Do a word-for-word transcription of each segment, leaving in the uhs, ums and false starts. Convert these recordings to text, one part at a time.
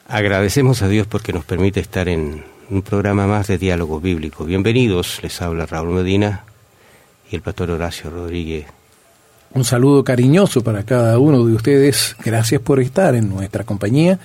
Agradecemos a Dios porque nos permite estar en un programa más de diálogo bíblico. Bienvenidos, les habla Raúl Medina y el pastor Horacio Rodríguez. Un saludo cariñoso para cada uno de ustedes. Gracias por estar en nuestra compañía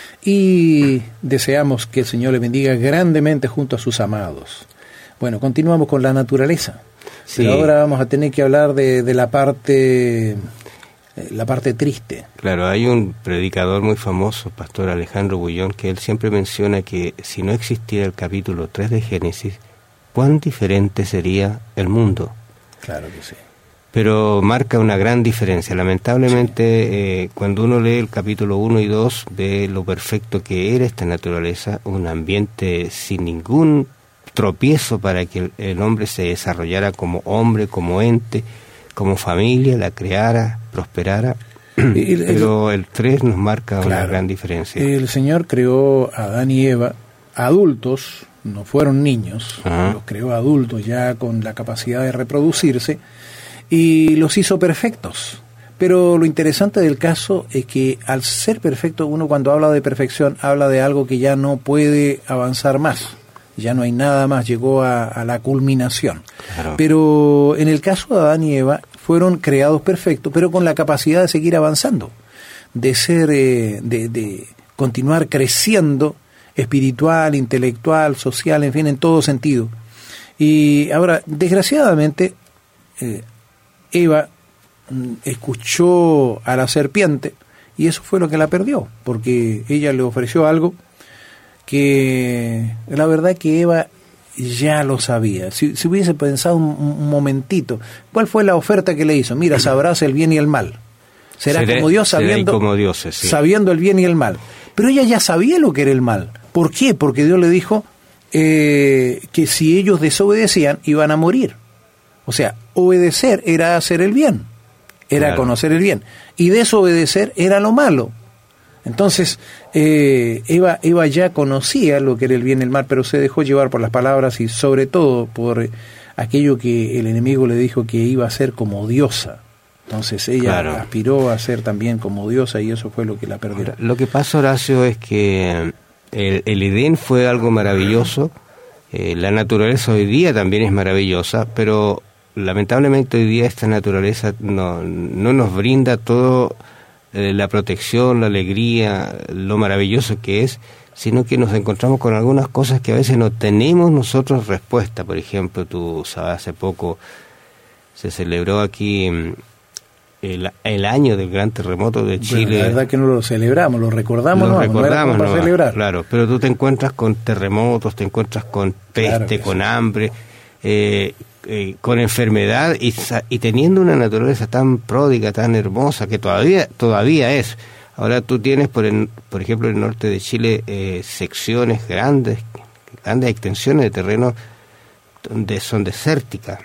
y deseamos que el Señor le bendiga grandemente junto a sus amados. Bueno, continuamos con la naturaleza. Sí. Pero ahora vamos a tener que hablar de, de la parte... la parte triste. Claro, hay un predicador muy famoso, pastor Alejandro Bullón, que él siempre menciona que si no existiera el capítulo tres de Génesis, ¿cuán diferente sería el mundo? Claro que sí. Pero marca una gran diferencia. Lamentablemente, sí. eh, cuando uno lee el capítulo uno y dos, ve lo perfecto que era esta naturaleza, un ambiente sin ningún tropiezo para que el, el hombre se desarrollara como hombre, como ente, como familia, la creara, prosperara, el, pero el tres nos marca claro, una gran diferencia. El Señor creó a Adán y Eva adultos, no fueron niños, uh-huh. los creó adultos ya con la capacidad de reproducirse y los hizo perfectos. Pero lo interesante del caso es que al ser perfecto, uno cuando habla de perfección habla de algo que ya no puede avanzar más. Ya no hay nada más, llegó a, a la culminación. Claro. Pero en el caso de Adán y Eva, fueron creados perfectos, pero con la capacidad de seguir avanzando, de ser, eh, de, de continuar creciendo espiritual, intelectual, social, en fin, en todo sentido. Y ahora, desgraciadamente, eh, Eva escuchó a la serpiente y eso fue lo que la perdió, porque ella le ofreció algo que la verdad que Eva ya lo sabía. Si, si hubiese pensado un, un momentito, ¿cuál fue la oferta que le hizo? Mira, sabrás el bien y el mal. Será seré, como Dios sabiendo, como dioses, sí. sabiendo el bien y el mal. Pero ella ya sabía lo que era el mal. ¿Por qué? Porque Dios le dijo eh, que si ellos desobedecían iban a morir. O sea, obedecer era hacer el bien, era claro. conocer el bien. Y desobedecer era lo malo. Entonces, eh, Eva, Eva ya conocía lo que era el bien y el mal, pero se dejó llevar por las palabras y sobre todo por aquello que el enemigo le dijo que iba a ser como diosa. Entonces ella claro. aspiró a ser también como diosa y eso fue lo que la perdió. Ahora, lo que pasa, Horacio, es que el, el Edén fue algo maravilloso, eh, la naturaleza hoy día también es maravillosa, pero lamentablemente hoy día esta naturaleza no, no nos brinda todo... la protección, la alegría, lo maravilloso que es, sino que nos encontramos con algunas cosas que a veces no tenemos nosotros respuesta. Por ejemplo, tú sabes, hace poco se celebró aquí el, el año del gran terremoto de Chile. Bueno, la verdad que no lo celebramos, lo recordamos, lo no, recordamos, no era para no, celebrar. Claro, pero tú te encuentras con terremotos, te encuentras con peste, claro con sí. hambre, eh, Eh, con enfermedad y, y teniendo una naturaleza tan pródiga, tan hermosa, que todavía todavía es. Ahora tú tienes, por, el, por ejemplo, en el norte de Chile, eh, secciones grandes, grandes extensiones de terreno donde son desérticas.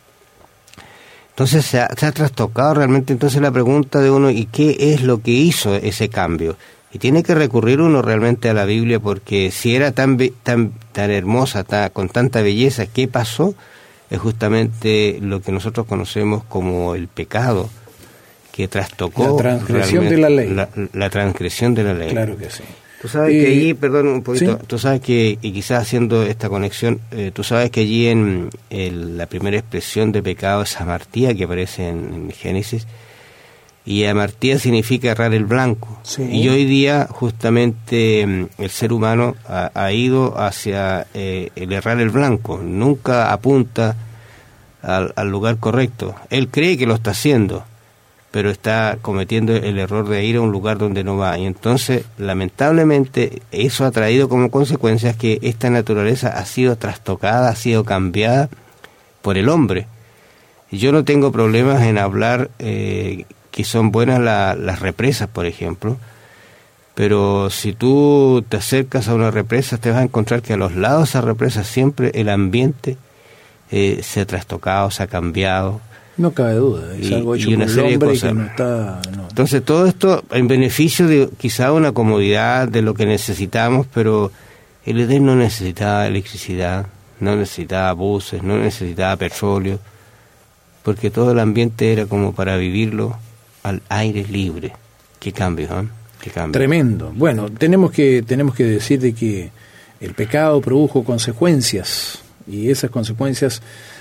Entonces se ha, se ha trastocado realmente entonces la pregunta de uno, ¿y qué es lo que hizo ese cambio? Y tiene que recurrir uno realmente a la Biblia, porque si era tan tan tan hermosa, tan, con tanta belleza, ¿qué pasó? Es justamente lo que nosotros conocemos como el pecado, que trastocó la transgresión de la ley. La, la transgresión de la ley. Claro que sí. Tú sabes y, que allí, perdón un poquito, ¿sí? tú sabes que, y quizás haciendo esta conexión, eh, tú sabes que allí en el, la primera expresión de pecado es amartía, que aparece en, en Génesis, y amartía significa errar el blanco. Sí. Y hoy día justamente el ser humano ha, ha ido hacia eh, el errar el blanco, nunca apunta al, al lugar correcto. Él cree que lo está haciendo, pero está cometiendo el error de ir a un lugar donde no va. Y entonces, lamentablemente, eso ha traído como consecuencias que esta naturaleza ha sido trastocada, ha sido cambiada por el hombre. Yo no tengo problemas en hablar... Eh, que son buenas la, las represas, por ejemplo, pero si tú te acercas a una represa te vas a encontrar que a los lados de esa represa siempre el ambiente eh, se ha trastocado, se ha cambiado. No cabe duda, es y, algo hecho y una por serie el hombre de cosas. Y que no está... No. Entonces todo esto en beneficio de quizá una comodidad, de lo que necesitamos, pero el Edén no necesitaba electricidad, no necesitaba buses, no necesitaba petróleo, porque todo el ambiente era como para vivirlo al aire libre. Qué cambio, ¿eh? este cambio. Tremendo. Bueno, tenemos que, tenemos que decir de que el pecado produjo consecuencias, y esas consecuencias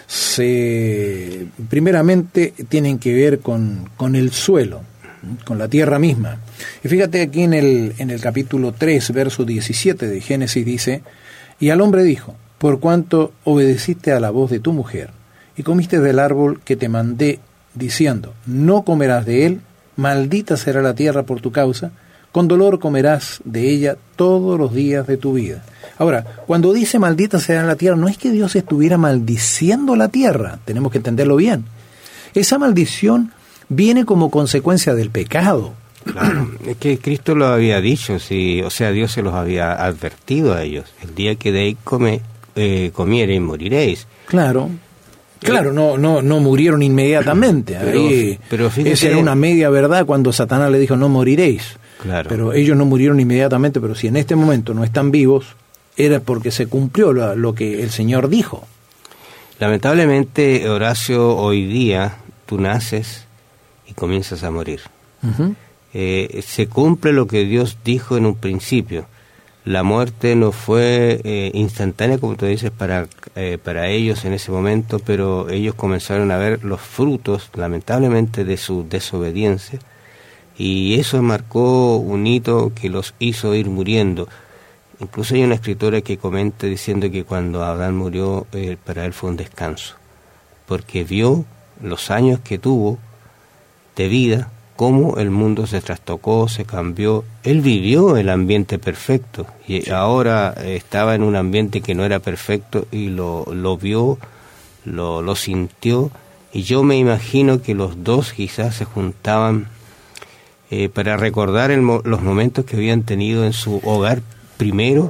se primeramente tienen que ver con, con el suelo, con la tierra misma. Y fíjate aquí en el, en el capítulo tres, verso diecisiete de Génesis dice: y al hombre dijo, por cuanto obedeciste a la voz de tu mujer, y comiste del árbol que te mandé, diciendo, no comerás de él, maldita será la tierra por tu causa, con dolor comerás de ella todos los días de tu vida. Ahora, cuando dice maldita será la tierra, no es que Dios estuviera maldiciendo la tierra, tenemos que entenderlo bien. Esa maldición viene como consecuencia del pecado. Claro, es que Cristo lo había dicho, sí, o sea, Dios se los había advertido a ellos. El día que de ahí come, eh, comiereis, moriréis. Claro, claro, no no no murieron inmediatamente. Pero, ahí, pero fíjate, esa era una media verdad cuando Satanás le dijo no moriréis. Claro. Pero ellos no murieron inmediatamente, pero si en este momento no están vivos, era porque se cumplió lo, lo que el Señor dijo. Lamentablemente, Horacio, hoy día tú naces y comienzas a morir. Uh-huh. Eh, se cumple lo que Dios dijo en un principio. La muerte no fue eh, instantánea, como tú dices, para, eh, para ellos en ese momento, pero ellos comenzaron a ver los frutos, lamentablemente, de su desobediencia, y eso marcó un hito que los hizo ir muriendo. Incluso hay una escritora que comenta diciendo que cuando Adán murió, eh, para él fue un descanso, porque vio los años que tuvo de vida, cómo el mundo se trastocó, se cambió. Él vivió el ambiente perfecto y sí. Ahora estaba en un ambiente que no era perfecto y lo, lo vio, lo, lo sintió, y yo me imagino que los dos quizás se juntaban eh, para recordar el, los momentos que habían tenido en su hogar primero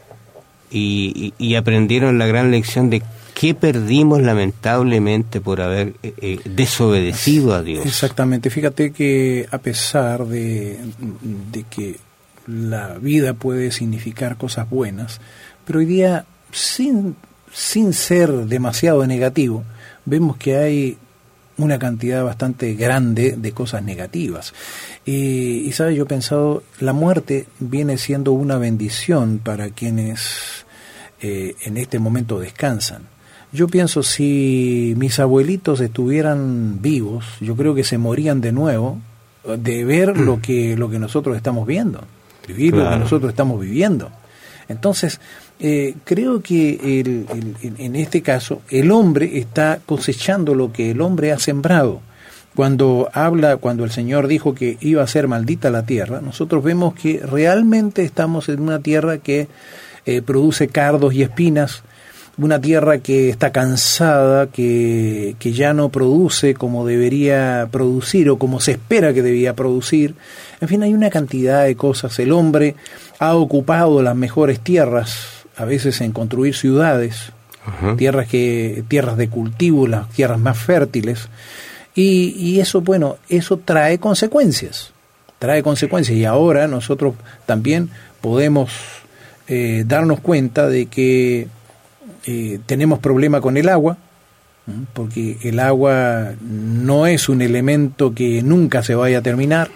y, y, y aprendieron la gran lección de ¿qué perdimos lamentablemente por haber eh, desobedecido a Dios? Exactamente. Fíjate que a pesar de, de que la vida puede significar cosas buenas, pero hoy día, sin, sin ser demasiado negativo, vemos que hay una cantidad bastante grande de cosas negativas. Y, y ¿sabes? Yo he pensado, la muerte viene siendo una bendición para quienes eh, en este momento descansan. Yo pienso, si mis abuelitos estuvieran vivos, yo creo que se morían de nuevo de ver lo que lo que nosotros estamos viendo, vivir claro. Lo que nosotros estamos viviendo. Entonces, eh, creo que el, el, en este caso el hombre está cosechando lo que el hombre ha sembrado. Cuando habla, cuando el Señor dijo que iba a ser maldita la tierra, nosotros vemos que realmente estamos en una tierra que eh, produce cardos y espinas, una tierra que está cansada, que, que ya no produce como debería producir o como se espera que debía producir. En fin, hay una cantidad de cosas. El hombre ha ocupado las mejores tierras, a veces en construir ciudades, uh-huh. tierras que tierras de cultivo, las tierras más fértiles, y, y eso, bueno, eso trae consecuencias, trae consecuencias, y ahora nosotros también podemos eh, darnos cuenta de que Eh, tenemos problema con el agua, ¿eh? Porque el agua no es un elemento que nunca se vaya a terminar.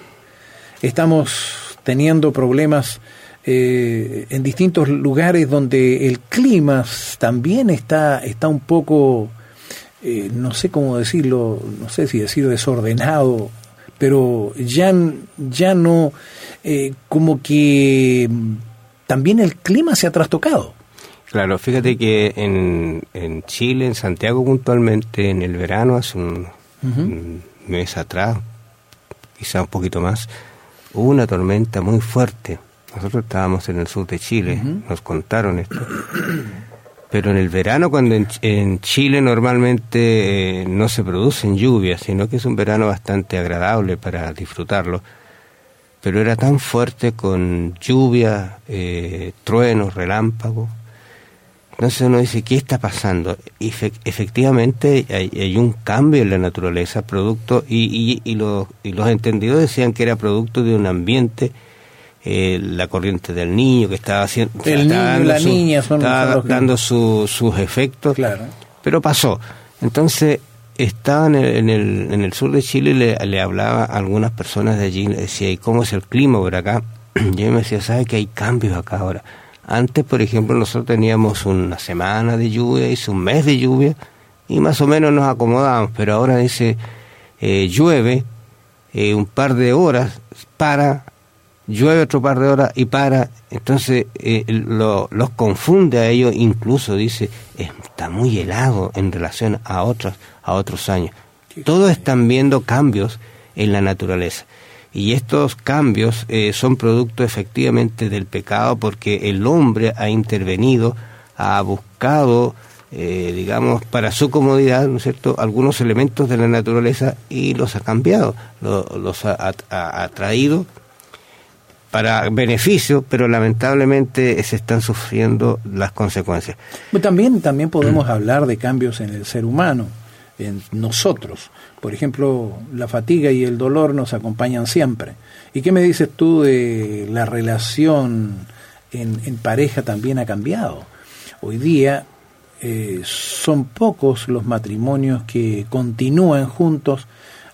Estamos teniendo problemas eh, en distintos lugares donde el clima también está, está un poco, eh, no sé cómo decirlo, no sé si decir desordenado, pero ya, ya no, eh, como que también el clima se ha trastocado. Claro, fíjate que en, en Chile, en Santiago puntualmente, en el verano, hace un, uh-huh. un mes atrás, quizá un poquito más, hubo una tormenta muy fuerte. Nosotros estábamos en el sur de Chile, uh-huh. nos contaron esto. Pero en el verano, cuando en, en Chile normalmente eh, no se producen lluvias, sino que es un verano bastante agradable para disfrutarlo, pero era tan fuerte con lluvia, eh, truenos, relámpagos. Entonces uno dice, ¿qué está pasando? Y fe- efectivamente hay, hay un cambio en la naturaleza, producto, y, y, y, los, y los entendidos decían que era producto de un ambiente, eh, la corriente del niño que estaba haciendo, el estaba niño y la su, niña son estaba los dando su, sus efectos, claro. Pero pasó. Entonces estaba en el, en el, en el sur de Chile, le, le hablaba a algunas personas de allí, le decía, ¿y cómo es el clima por acá? yo me decía, ¿sabe que hay cambios acá ahora? Antes, por ejemplo, nosotros teníamos una semana de lluvia, hizo un mes de lluvia, y más o menos nos acomodamos, pero ahora dice, eh, llueve eh, un par de horas, para, llueve otro par de horas y para, entonces eh, lo, los confunde a ellos, incluso dice, está muy helado en relación a otros, a otros años. Todos están viendo cambios en la naturaleza. Y estos cambios eh, son producto efectivamente del pecado, porque el hombre ha intervenido, ha buscado, eh, digamos, para su comodidad, ¿no es cierto?, algunos elementos de la naturaleza y los ha cambiado, lo, los ha, ha, ha traído para beneficio, pero lamentablemente se están sufriendo las consecuencias. También, también podemos mm. hablar de cambios en el ser humano, en nosotros. Por ejemplo, la fatiga y el dolor nos acompañan siempre. ¿Y qué me dices tú de la relación en, en pareja? También ha cambiado. Hoy día eh, son pocos los matrimonios que continúan juntos.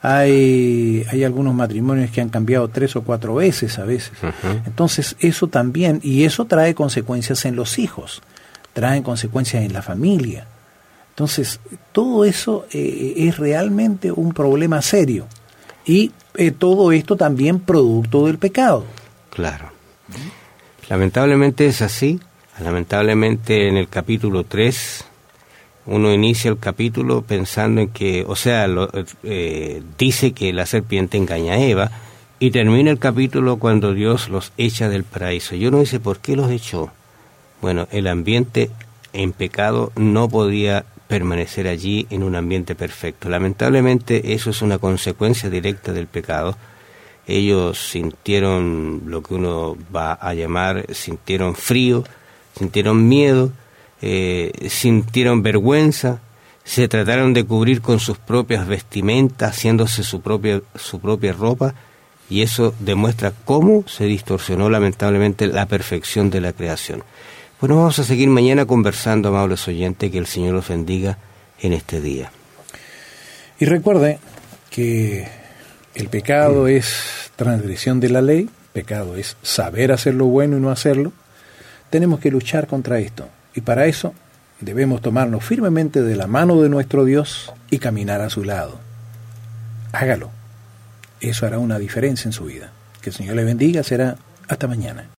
Hay, hay algunos matrimonios que han cambiado tres o cuatro veces a veces. Uh-huh. Entonces eso también, y eso trae consecuencias en los hijos, trae consecuencias en la familia. Entonces, todo eso eh, es realmente un problema serio. Y eh, todo esto también producto del pecado. Claro. Lamentablemente es así. Lamentablemente en el capítulo tres, uno inicia el capítulo pensando en que, o sea, lo, eh, dice que la serpiente engaña a Eva, y termina el capítulo cuando Dios los echa del paraíso. Y uno dice, ¿por qué los echó? Bueno, el ambiente en pecado no podía permanecer allí en un ambiente perfecto. Lamentablemente eso es una consecuencia directa del pecado. Ellos sintieron lo que uno va a llamar, sintieron frío, sintieron miedo, eh, sintieron vergüenza, se trataron de cubrir con sus propias vestimentas, haciéndose su propia, su propia ropa, y eso demuestra cómo se distorsionó lamentablemente la perfección de la creación. Bueno, vamos a seguir mañana conversando, amables oyentes, que el Señor los bendiga en este día. Y recuerde que el pecado mm. es transgresión de la ley, pecado es saber hacer lo bueno y no hacerlo. Tenemos que luchar contra esto, y para eso debemos tomarnos firmemente de la mano de nuestro Dios y caminar a su lado. Hágalo. Eso hará una diferencia en su vida. Que el Señor le bendiga. Será hasta mañana.